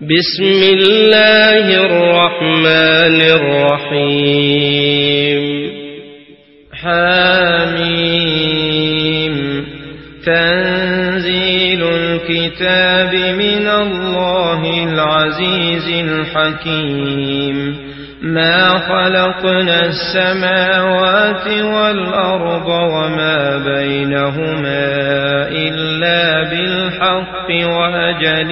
بسم الله الرحمن الرحيم حميم تنزيل الكتاب من الله العزيز الحكيم ما خلقنا السماوات والأرض وما بينهما إلا بالحق وأجل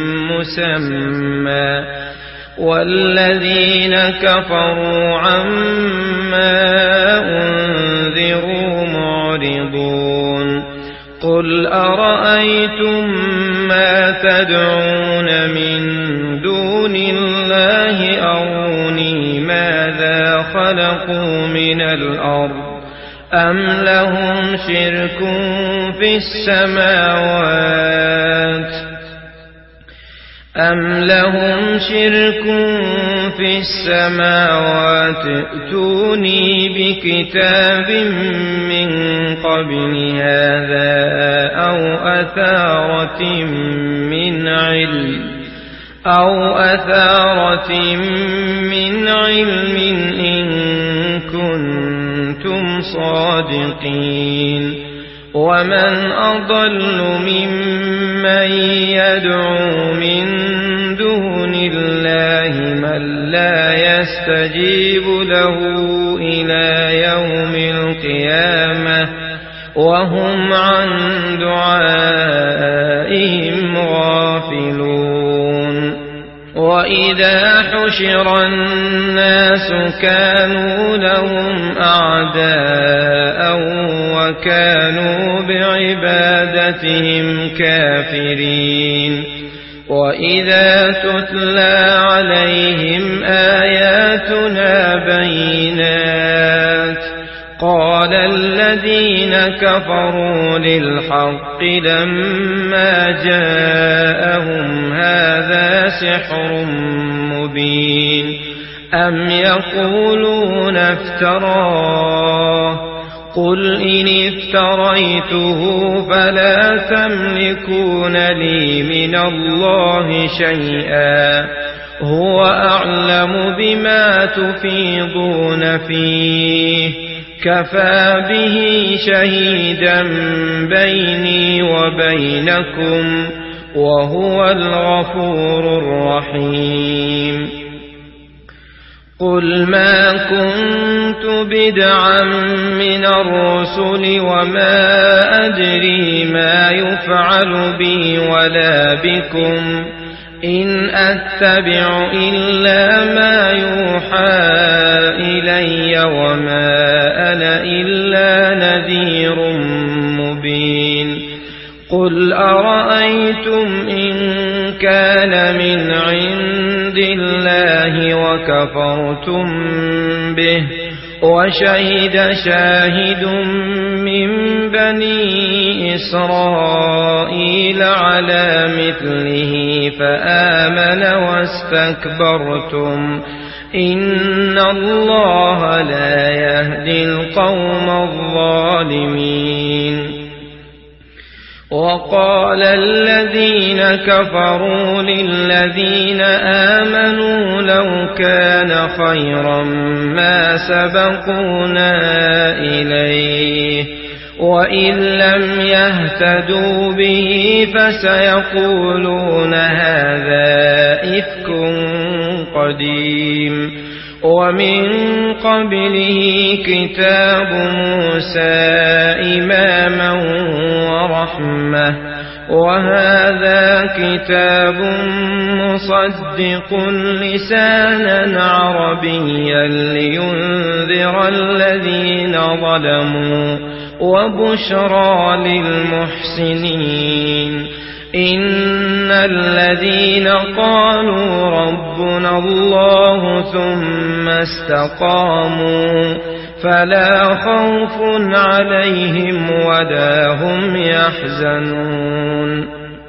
مسمى والذين كفروا عما أنذروا معرضون قل أرأيتم ما تدعون من دون الله أروني ماذا خلقوا من الأرض أم لهم شرك في السماوات ائتوني بكتاب من قبل هذا أو أثارة من علم إن كنتم صادقين ومن أضل ممن يدعو من دون الله من لا يستجيب له إلى يوم القيامة وهم عن دعائهم غافلون وإذا حشر الناس كانوا لهم أعداء وكانوا بعبادتهم كافرين وإذا تتلى عليهم آياتنا بينات قال الذين كفروا للحق لما جاءهم هذا سحر مبين أم يقولون افتراه قل إن افتريته فلا تملكون لي من الله شيئا هو أعلم بما تفيضون فيه كفى به شهيدا بيني وبينكم وهو الغفور الرحيم قل ما كنت بدعا من الرسل وما أدري ما يفعل بي ولا بكم إن أتبع إلا ما يوحى إلي وما أنا إلا نذير مبين قل أرأيتم إن كان من عند الله وكفرتم به وشهد شاهد من بني إسرائيل على مثله فآمن واستكبرتم إن الله لا يهدي القوم الظالمين وقال الذين كفروا للذين آمنوا لو كان خيرا ما سبقونا إليه وإن لم يهتدوا به فسيقولون هذا إفك قديم ومن قبله كتاب موسى إماما ورحمة وهذا كتاب مصدق لسانا عربيا لينذر الذين ظلموا وبشرى للمحسنين إن الذين قالوا ربنا الله ثم استقاموا فلا خوف عليهم ولا هم يحزنون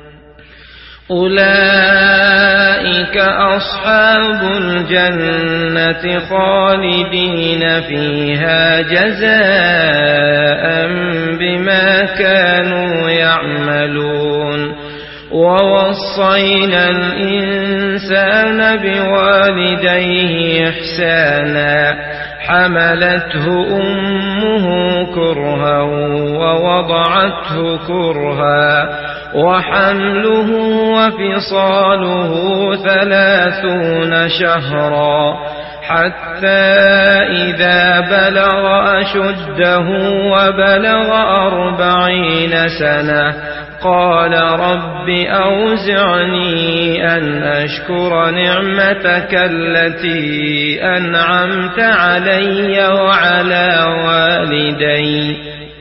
أولئك أصحاب الجنة خالدين فيها جزاء بما كانوا يعملون ووصينا الإنسان الإنسان بوالديه إحسانا حملته أمه كرها ووضعته كرها وحمله وفصاله 30 شهرا حتى إذا بلغ أشده وبلغ 40 سنة قال رب أوزعني أن أشكر نعمتك التي أنعمت علي وعلى والدي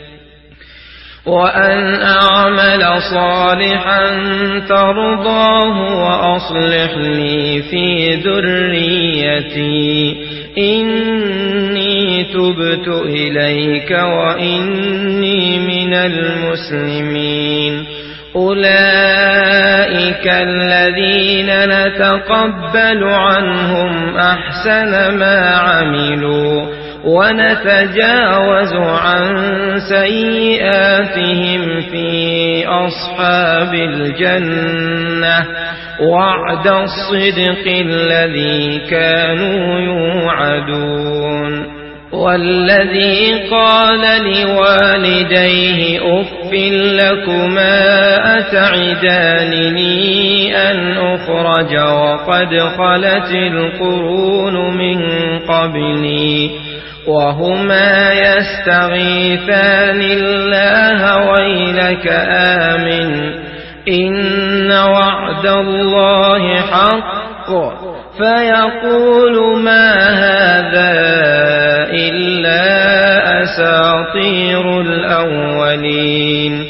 وأن أعمل صالحا ترضاه وأصلح لي في ذريتي إني تبت إليك وإني من المسلمين أولئك الذين نتقبل عنهم أحسن ما عملوا ونتجاوز عن سيئاتهم في أصحاب الجنة وعد الصدق الذي كانوا يوعدون والذي قال لوالديه أف لكما أتعدانني أن أخرج وقد خلت القرون من قبلي وهما يستغيثان الله ويلك آمن إن وعد الله حق فيقول ما هذا إلا أساطير الأولين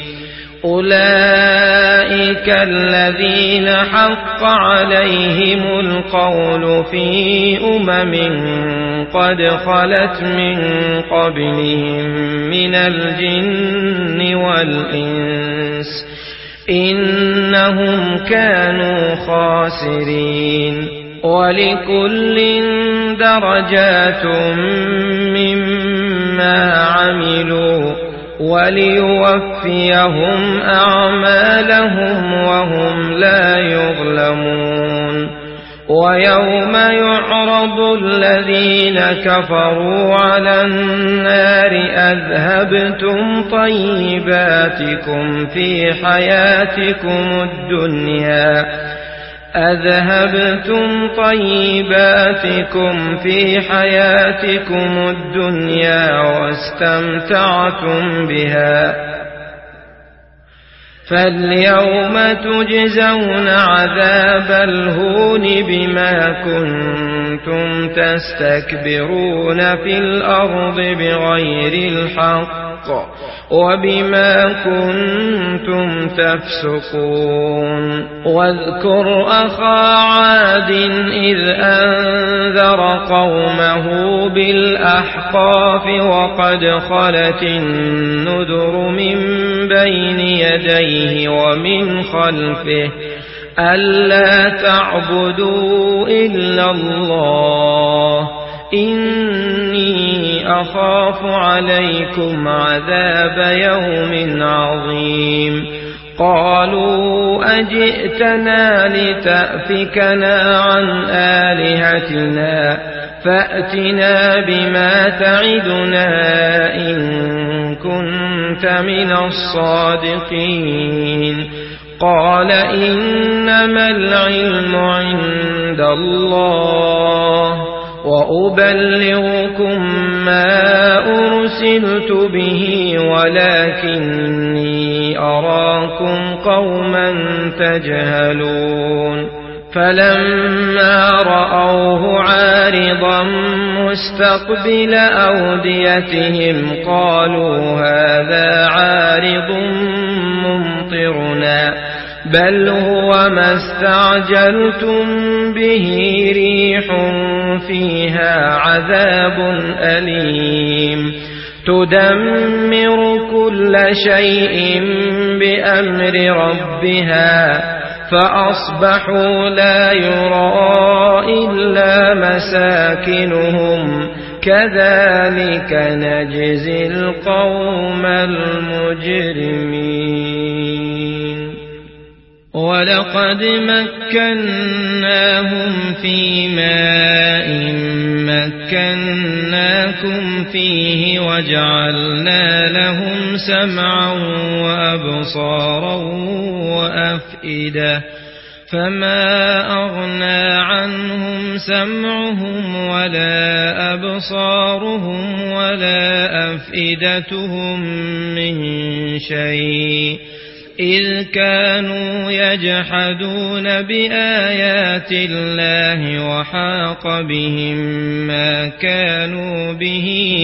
أولئك الذين حق عليهم القول في قد خلت من قبلهم من الجن والإنس إنهم كانوا خاسرين ولكل درجات مما عملوا وليوفيهم أعمالهم وهم لا يظلمون ويوم يعرض الذين كفروا على النار أذهبتم طيباتكم في حياتكم الدنيا واستمتعتم بها فاليوم تجزون عذاب الهون بما كنتم تستكبرون في الأرض بغير الحق وبما كنتم تفسقون واذكر أخا عاد إذ أنذر قومه بالأحقاف وقد خلت النذر من بين يديه ومن خلفه ألا تعبدوا إلا الله إني أخاف عليكم عذاب يوم عظيم قالوا أجئتنا لتأفكنا عن آلهتنا فأتنا بما تعدنا إن كنت من الصادقين قال إنما العلم عند الله وأبلغكم ما أرسلت به ولكني أراكم قوما تجهلون فلما رأوه عارضا مستقبل أوديتهم قالوا هذا عارض ممطرنا بل هو ما استعجلتم به ريح فيها عذاب أليم تدمر كل شيء بأمر ربها فأصبحوا لا يرى إلا مساكنهم كذلك نجزي القوم المجرمين. ولقد مكناهم في ماء مكناكم فيه وجعلنا لهم سمعا وأبصارا وأفئدة فما أغنى عنهم سمعهم ولا أبصارهم ولا أفئدتهم من شيء إذ كانوا يجحدون بآيات الله وحاق بهم ما كانوا به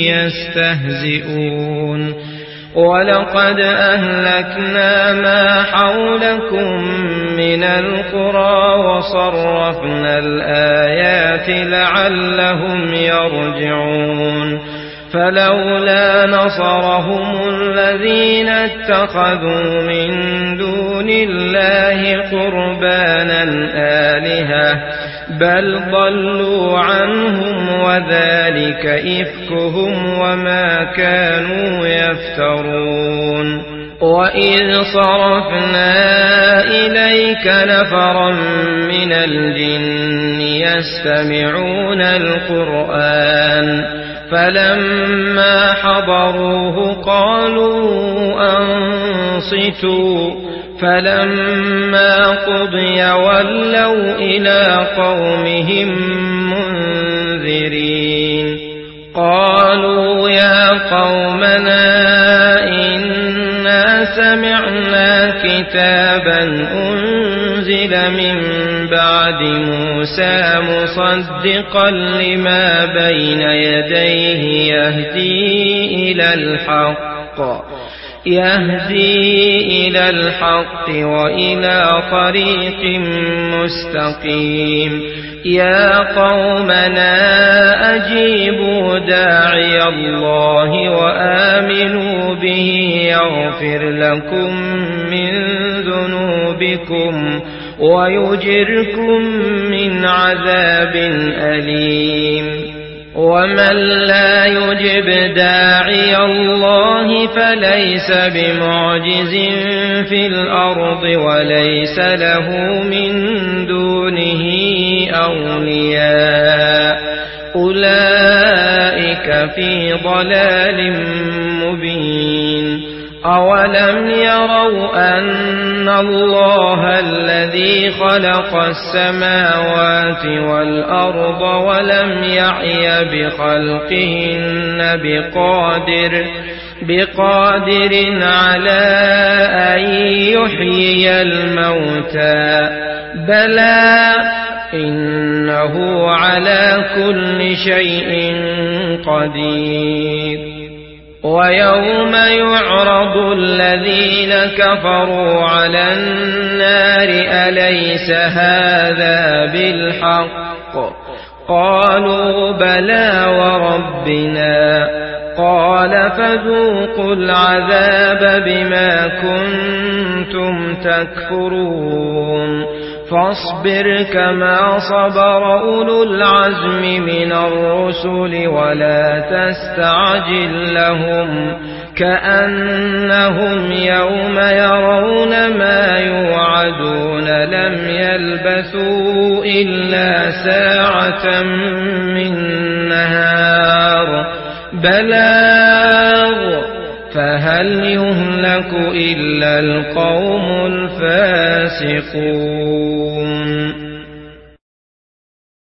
يستهزئون ولقد أهلكنا ما حولكم من القرى وصرفنا الآيات لعلهم يرجعون فلولا نصرهم الذين اتخذوا من دون الله قربانا آلهة بل ضلوا عنهم وذلك إفكهم وما كانوا يفترون وإذ صرفنا إليك نفرا من الجن يستمعون القرآن فلما حضروه قالوا أنصتوا فلما قضي ولوا إلى قومهم منذرين قالوا يا قومنا إنا سمعنا كتابا أنزل من بعد موسى مصدقا لما بين يديه يهدي إلى الحق وإلى طريق مستقيم يا قومنا أجيبوا داعي الله وآمنوا به يغفر لكم من ذنوبكم ويجركم من عذاب أليم ومن لا يجب داعي الله فليس بمعجز في الأرض وليس له من دونه أولياء أولئك في ضلال مبين أولم يروا أن الله الذي خلق السماوات والأرض ولم يعي بخلقهن بقادر على أن يحيي الموتى بلى إنه على كل شيء قدير ويوم يعرض الذين كفروا على النار أليس هذا بالحق قالوا بلى وربنا قال فذوقوا العذاب بما كنتم تكفرون فاصبر كما صبر أولو العزم من الرسل ولا تستعجل لهم كأنهم يوم يرون ما يوعدون لم يلبثوا إلا ساعة من نهار بلاغ فهل يهلك إلا القوم الفاسقون